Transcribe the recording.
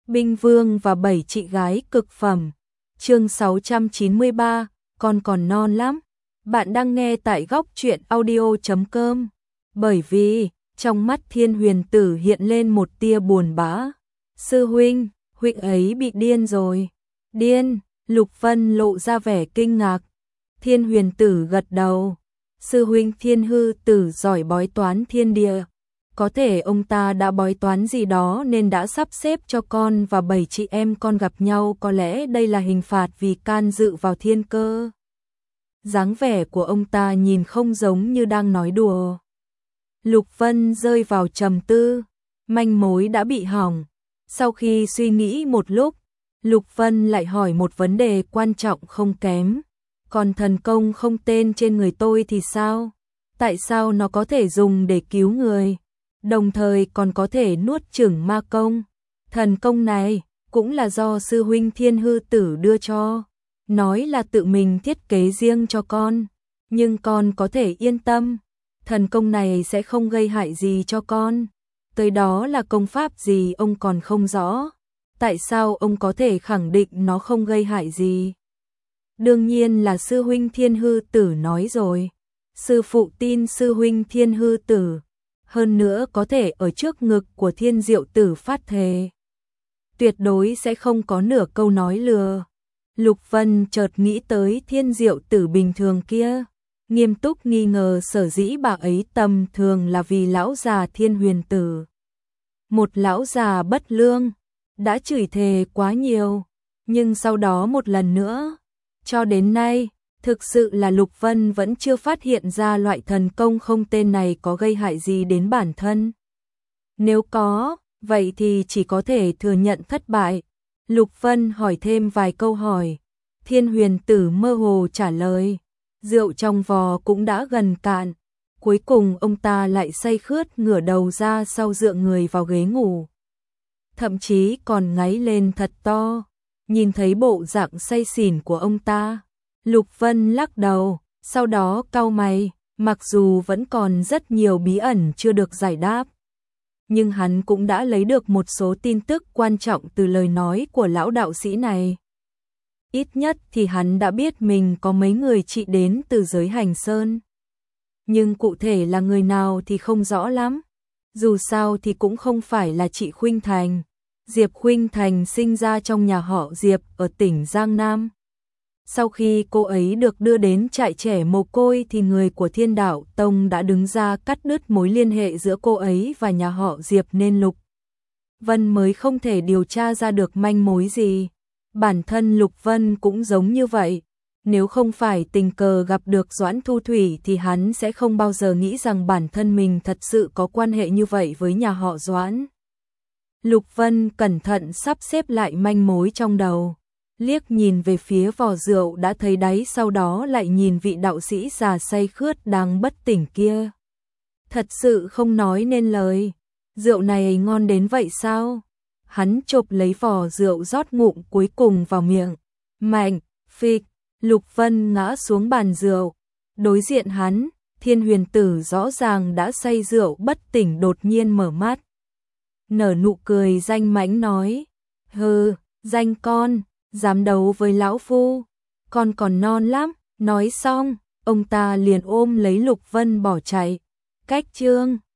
Binh Vương và 7 chị gái cực phẩm. Chương 693, con còn non lắm. Bạn đang nghe tại góc truyện audio.com. Bởi vì, trong mắt Thiên Huyền Tử hiện lên một tia buồn bã. Sư huynh, huynh ấy bị điên rồi. Điên, Lục Vân lộ ra vẻ kinh ngạc. Thiên Huyền Tử gật đầu. Sư huynh Thiên Hư Tử giỏi bói toán thiên địa. Có thể ông ta đã bói toán gì đó nên đã sắp xếp cho con và 7 chị em con gặp nhau, có lẽ đây là hình phạt vì can dự vào thiên cơ. Dáng vẻ của ông ta nhìn không giống như đang nói đùa. Lục Vân rơi vào trầm tư, manh mối đã bị hỏng. Sau khi suy nghĩ một lúc, Lục Vân lại hỏi một vấn đề quan trọng không kém. Còn thần công không tên trên người tôi thì sao? Tại sao nó có thể dùng để cứu người? Đồng thời còn có thể nuốt chửng ma công. Thần công này cũng là do sư huynh Thiên Hư Tử đưa cho, nói là tự mình thiết kế riêng cho con, nhưng con có thể yên tâm, thần công này sẽ không gây hại gì cho con. Tới đó là công pháp gì ông còn không rõ, tại sao ông có thể khẳng định nó không gây hại gì? Đương nhiên là sư huynh Thiên Hư Tử nói rồi, sư phụ tin sư huynh Thiên Hư Tử. Hơn nữa có thể ở trước ngực của Thiên Diệu Tử phát thề. Tuyệt đối sẽ không có nửa câu nói lừa. Lục Vân chợt nghĩ tới Thiên Diệu Tử bình thường kia. Nghiêm túc nghi ngờ sở dĩ bà ấy tầm thường là vì lão già Thiên Huyền Tử. Một lão già bất lương, đã chửi thề quá nhiều, nhưng sau đó một lần nữa. Cho đến nay, thực sự là Lục Vân vẫn chưa phát hiện ra loại thần công không tên này có gây hại gì đến bản thân. Nếu có, vậy thì chỉ có thể thừa nhận thất bại. Lục Vân hỏi thêm vài câu hỏi. Thiên Huyền Tử mơ hồ trả lời. Rượu trong vò cũng đã gần cạn. Cuối cùng ông ta lại say khướt ngửa đầu ra sau dựa người vào ghế ngủ. Thậm chí còn ngáy lên thật to. Nhìn thấy bộ dạng say xỉn của ông ta, Lục Vân lắc đầu, sau đó cau mày, mặc dù vẫn còn rất nhiều bí ẩn chưa được giải đáp. Nhưng hắn cũng đã lấy được một số tin tức quan trọng từ lời nói của lão đạo sĩ này. Ít nhất thì hắn đã biết mình có mấy người chị đến từ giới Hành Sơn. Nhưng cụ thể là người nào thì không rõ lắm. Dù sao thì cũng không phải là chị Khuynh Thành. Diệp Khuynh Thành sinh ra trong nhà họ Diệp ở tỉnh Giang Nam. Sau khi cô ấy được đưa đến trại trẻ mồ côi thì người của Thiên Đạo Tông đã đứng ra cắt đứt mối liên hệ giữa cô ấy và nhà họ Diệp nên Lục Vân mới không thể điều tra ra được manh mối gì. Bản thân Lục Vân cũng giống như vậy. Nếu không phải tình cờ gặp được Doãn Thu Thủy thì hắn sẽ không bao giờ nghĩ rằng bản thân mình thật sự có quan hệ như vậy với nhà họ Doãn. Lục Vân cẩn thận sắp xếp lại manh mối trong đầu. Liếc nhìn về phía vò rượu đã thấy đáy, sau đó lại nhìn vị đạo sĩ già say khướt đang bất tỉnh kia. Thật sự không nói nên lời. Rượu này ngon đến vậy sao? Hắn chộp lấy vò rượu rót ngụm cuối cùng vào miệng. Mạnh, phịch, Lục Vân ngã xuống bàn rượu. Đối diện hắn, Thiên Huyền Tử rõ ràng đã say rượu bất tỉnh đột nhiên mở mắt. Nở nụ cười danh mãnh nói. Hừ, danh con, dám đấu với lão phu, con còn non lắm. Nói xong, ông ta liền ôm lấy Lục Vân bỏ chạy. Cách chương